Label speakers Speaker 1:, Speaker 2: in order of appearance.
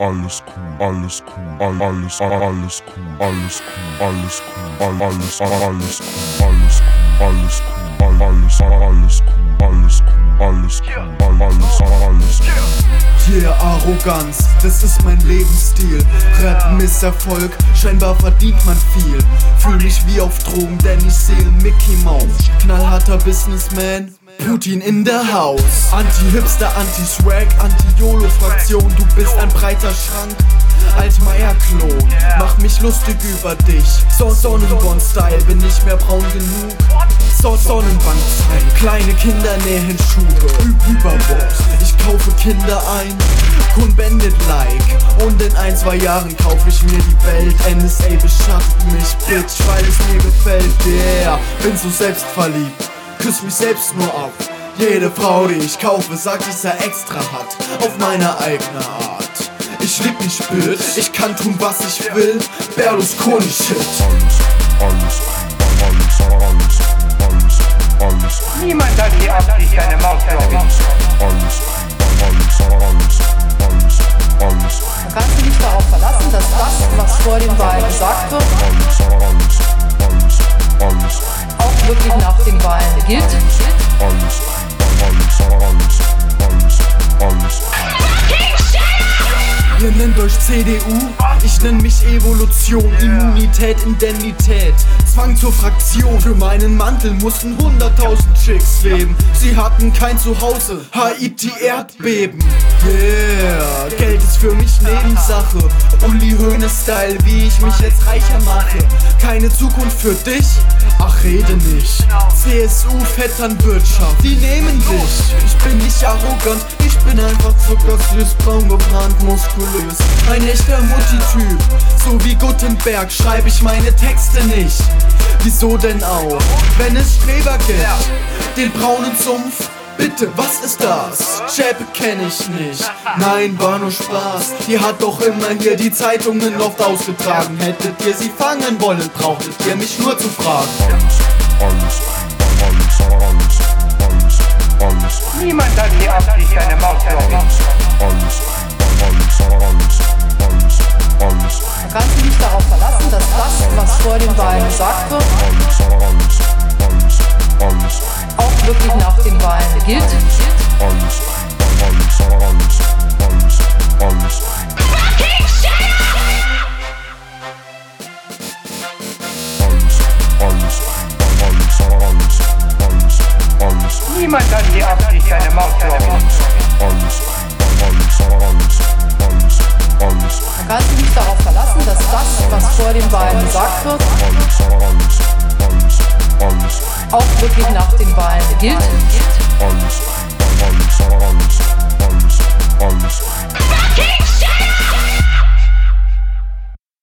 Speaker 1: alles cool, alles cool, alles cool, alles cool, alles cool, alles cool, alles cool, alles cool, alles cool, alles cool, alles cool, alles cool.
Speaker 2: Yeah, Arroganz, das ist mein Lebensstil. Rap, Misserfolg, scheinbar verdient man viel. Fühl mich wie auf Drogen, denn ich sehe Mickey Mouse. Knallharter Businessman, Putin in der Haus. Anti-Hipster, Anti-Swag, Anti-YOLO-Fraktion. Du bist ein breiter Schrank, Altmaier-Klon. Mach mich lustig über dich. Sonnenborn-Style, bin nicht mehr braun genug. Sonnenbank-Style, kleine Kinder nähen Schuhe. Überboss, ich kaufe Kinder ein. Kun Bandit like. Und in 1-2 Jahren kauf ich mir die Welt. NSA beschattet mich, Bitch, weil es mir gefällt. Yeah, bin so selbstverliebt, küss mich selbst nur ab. Jede Frau, die ich kaufe, sagt, ich sei extra hart. Auf meine eigene Art. Ich lieb mich, Bitch, ich kann tun, was ich will. Berlusconi-Shit.
Speaker 3: Niemand hat die Absicht, deine Maus zu erwischen.
Speaker 4: Da kannst du dich darauf verlassen, dass das, was vor den Wahlen gesagt wird, auch wirklich nach den Wahlen gilt.
Speaker 2: Ihr nennt euch CDU, ich nenn mich Evolution, Immunität, Indemnität, Zwang zur Fraktion. Für meinen Mantel mussten 100.000 Chicks leben, sie hatten kein Zuhause, Haiti Erdbeben. Yeah, Geld ist für mich Nebensache, Uli Hoeneß-Style, wie ich mich jetzt reicher mache. Keine Zukunft für dich? Ach, rede nicht. CSU, Vetternwirtschaft, die nehmen dich. Ich bin nicht arrogant, ich bin einfach zuckersüß, braun gebrannt, muskulös. Ein echter Mutti-Typ, so wie Gutenberg schreibe ich meine Texte nicht. Wieso denn auch, wenn es Streber gibt? Den braunen Sumpf? Bitte, was ist das? Schäpe kenn ich nicht. Nein, war nur Spaß. Die hat doch immer hier die Zeitungen oft ausgetragen. Hättet ihr sie fangen wollen, brauchtet ihr mich nur zu fragen.
Speaker 3: Niemand hat die Absicht, deine Maus zu erwischen.
Speaker 4: Da kannst du dich darauf verlassen, dass das, was vor den Wahlen gesagt wird, auch wirklich nach den Wahlen gilt.
Speaker 3: Niemand hat die Absicht, deine Maus zu erwischen.
Speaker 4: Da kannst du dich darauf verlassen, dass das, was vor den Wahlen gesagt wird, auch wirklich nach den Wahlen gilt.